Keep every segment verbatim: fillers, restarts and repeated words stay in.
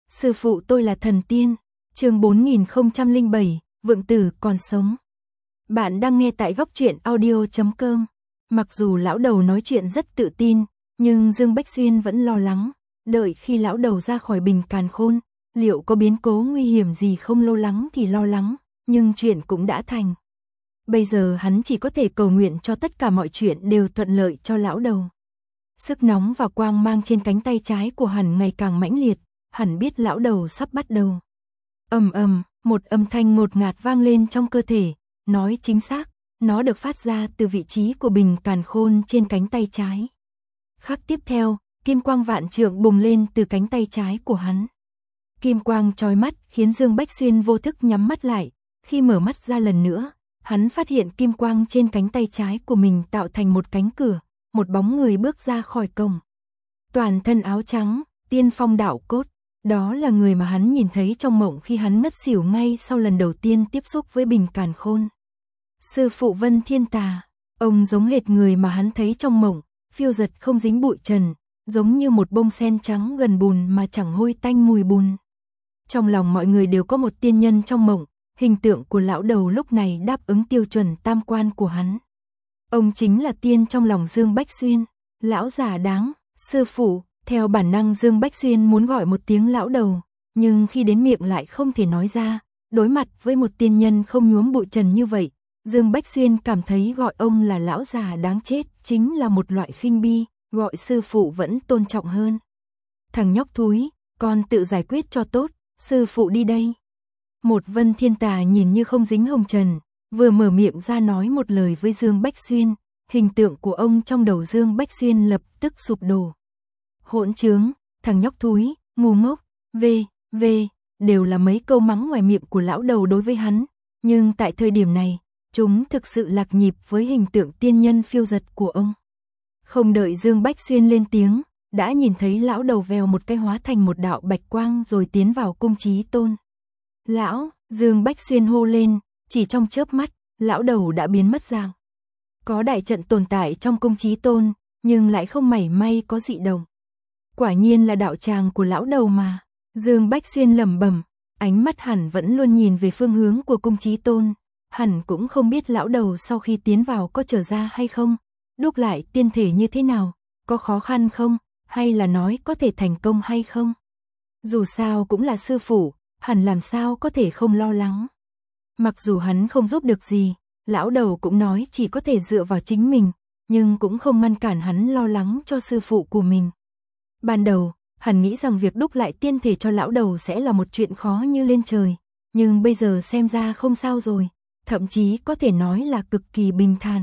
Sư phụ tôi là thần tiên. Chương bốn nghìn không trăm lẻ bảy, Vượng Tử còn sống. Bạn đang nghe tại góc truyện audio chấm com. Mặc dù lão đầu nói chuyện rất tự tin, nhưng Dương Bách Xuyên vẫn lo lắng, đợi khi lão đầu ra khỏi bình càn khôn, liệu có biến cố nguy hiểm gì không, lo lắng thì lo lắng, nhưng chuyện cũng đã thành. Bây giờ hắn chỉ có thể cầu nguyện cho tất cả mọi chuyện đều thuận lợi cho lão đầu. Sức nóng và quang mang trên cánh tay trái của hắn ngày càng mãnh liệt, hắn biết lão đầu sắp bắt đầu. Ầm ầm, một âm thanh ngột ngạt vang lên trong cơ thể, nói chính xác, nó được phát ra từ vị trí của bình càn khôn trên cánh tay trái. Khắc tiếp theo, kim quang vạn trượng bùng lên từ cánh tay trái của hắn. Kim quang chói mắt khiến Dương Bách Xuyên vô thức nhắm mắt lại, khi mở mắt ra lần nữa, hắn phát hiện kim quang trên cánh tay trái của mình tạo thành một cánh cửa, một bóng người bước ra khỏi cổng. Toàn thân áo trắng, tiên phong đạo cốt, đó là người mà hắn nhìn thấy trong mộng khi hắn ngất xỉu ngay sau lần đầu tiên tiếp xúc với bình càn khôn. Sư phụ Vân Thiên Tà, ông giống hệt người mà hắn thấy trong mộng, phiêu dật không dính bụi trần, giống như một bông sen trắng gần bùn mà chẳng hôi tanh mùi bùn. Trong lòng mọi người đều có một tiên nhân trong mộng, hình tượng của lão đầu lúc này đáp ứng tiêu chuẩn tam quan của hắn. Ông chính là tiên trong lòng Dương Bách Xuyên, lão già đáng, sư phụ. Theo bản năng Dương Bách Xuyên muốn gọi một tiếng lão đầu, nhưng khi đến miệng lại không thể nói ra, đối mặt với một tiên nhân không nhuốm bụi trần như vậy, Dương Bách Xuyên cảm thấy gọi ông là lão già đáng chết chính là một loại khinh bi, gọi sư phụ vẫn tôn trọng hơn. Thằng nhóc thúi, con tự giải quyết cho tốt, sư phụ đi đây. Một Vân Thiên Tà nhìn như không dính hồng trần, vừa mở miệng ra nói một lời với Dương Bách Xuyên, hình tượng của ông trong đầu Dương Bách Xuyên lập tức sụp đổ. Hỗn trướng, thằng nhóc thúi, ngu ngốc, về, về, đều là mấy câu mắng ngoài miệng của lão đầu đối với hắn, nhưng tại thời điểm này, chúng thực sự lạc nhịp với hình tượng tiên nhân phiêu dật của ông. Không đợi Dương Bách Xuyên lên tiếng, đã nhìn thấy lão đầu vèo một cái hóa thành một đạo bạch quang rồi tiến vào cung Chí Tôn. Lão, Dương Bách Xuyên hô lên, chỉ trong chớp mắt, lão đầu đã biến mất dạng. Có đại trận tồn tại trong cung Chí Tôn, nhưng lại không mảy may có dị động. Quả nhiên là đạo tràng của lão đầu mà. Dương Bách Xuyên lẩm bẩm, ánh mắt hẳn vẫn luôn nhìn về phương hướng của cung Chí Tôn. Hẳn cũng không biết lão đầu sau khi tiến vào có trở ra hay không, đúc lại tiên thể như thế nào, có khó khăn không, hay là nói có thể thành công hay không. Dù sao cũng là sư phụ, hẳn làm sao có thể không lo lắng. Mặc dù hắn không giúp được gì, lão đầu cũng nói chỉ có thể dựa vào chính mình, nhưng cũng không ngăn cản hắn lo lắng cho sư phụ của mình. Ban đầu, hắn nghĩ rằng việc đúc lại tiên thể cho lão đầu sẽ là một chuyện khó như lên trời, nhưng bây giờ xem ra không sao rồi, thậm chí có thể nói là cực kỳ bình thản.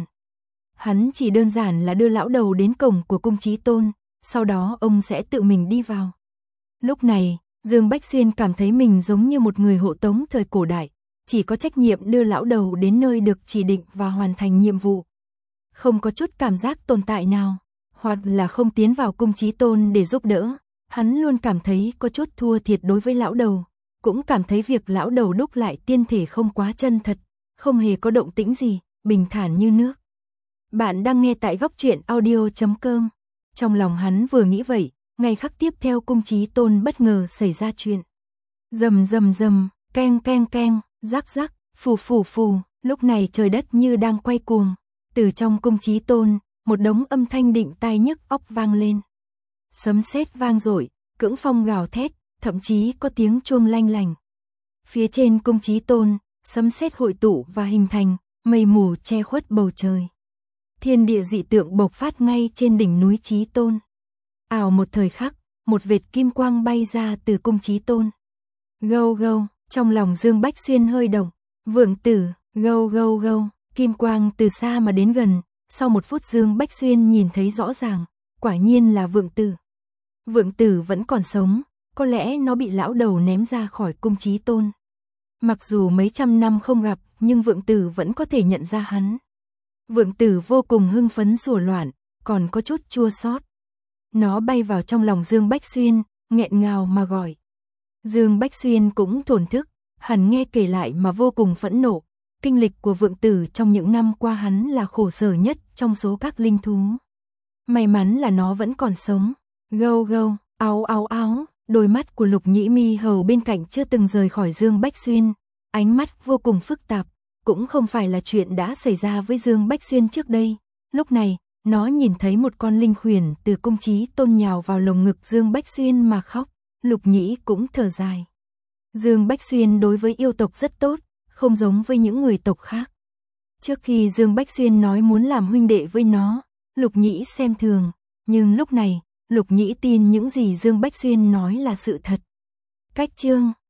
Hắn chỉ đơn giản là đưa lão đầu đến cổng của cung Chí Tôn, sau đó ông sẽ tự mình đi vào. Lúc này, Dương Bách Xuyên cảm thấy mình giống như một người hộ tống thời cổ đại, chỉ có trách nhiệm đưa lão đầu đến nơi được chỉ định và hoàn thành nhiệm vụ. Không có chút cảm giác tồn tại nào, hoặc là không tiến vào cung Chí Tôn để giúp đỡ, hắn luôn cảm thấy có chút thua thiệt đối với lão đầu, cũng cảm thấy việc lão đầu đúc lại tiên thể không quá chân thật, không hề có động tĩnh gì, bình thản như nước. Bạn đang nghe tại góc truyện audio chấm com. Trong lòng hắn vừa nghĩ vậy, ngay khắc tiếp theo cung Chí Tôn bất ngờ xảy ra chuyện. Rầm rầm rầm, keng keng keng, rắc rắc, phù phù phù, lúc này trời đất như đang quay cuồng, từ trong cung Chí Tôn, một đống âm thanh định tai nhức óc vang lên. Sấm sét vang dội, cưỡng phong gào thét, thậm chí có tiếng chuông lanh lành. Phía trên cung Chí Tôn, sấm sét hội tụ và hình thành, mây mù che khuất bầu trời. Thiên địa dị tượng bộc phát ngay trên đỉnh núi Chí Tôn. Ảo một thời khắc, một vệt kim quang bay ra từ cung Chí Tôn. Gâu gâu, trong lòng Dương Bách Xuyên hơi động, Vượng Tử, gâu gâu gâu, kim quang từ xa mà đến gần. Sau một phút Dương Bách Xuyên nhìn thấy rõ ràng, quả nhiên là Vượng Tử. Vượng Tử vẫn còn sống, có lẽ nó bị lão đầu ném ra khỏi cung Chí Tôn. Mặc dù mấy trăm năm không gặp, nhưng Vượng Tử vẫn có thể nhận ra hắn. Vượng Tử vô cùng hưng phấn sủa loạn, còn có chút chua xót. Nó bay vào trong lòng Dương Bách Xuyên, nghẹn ngào mà gọi. Dương Bách Xuyên cũng thổn thức, hắn nghe kể lại mà vô cùng phẫn nộ. Kinh lịch của Vượng Tử trong những năm qua hắn là khổ sở nhất trong số các linh thú. May mắn là nó vẫn còn sống. Gâu gâu, áo áo áo, Đôi mắt của Lục Nhĩ Mi hầu bên cạnh chưa từng rời khỏi Dương Bách Xuyên, ánh mắt vô cùng phức tạp, cũng không phải là chuyện đã xảy ra với Dương Bách Xuyên trước đây. Lúc này, nó nhìn thấy một con linh khuyển từ cung Chí Tôn nhào vào lồng ngực Dương Bách Xuyên mà khóc, Lục Nhĩ cũng thở dài. Dương Bách Xuyên đối với yêu tộc rất tốt, không giống với những người tộc khác. Trước khi Dương Bách Xuyên nói muốn làm huynh đệ với nó, Lục Nhĩ xem thường, nhưng lúc này, Lục Nhĩ tin những gì Dương Bách Xuyên nói là sự thật. Cách chương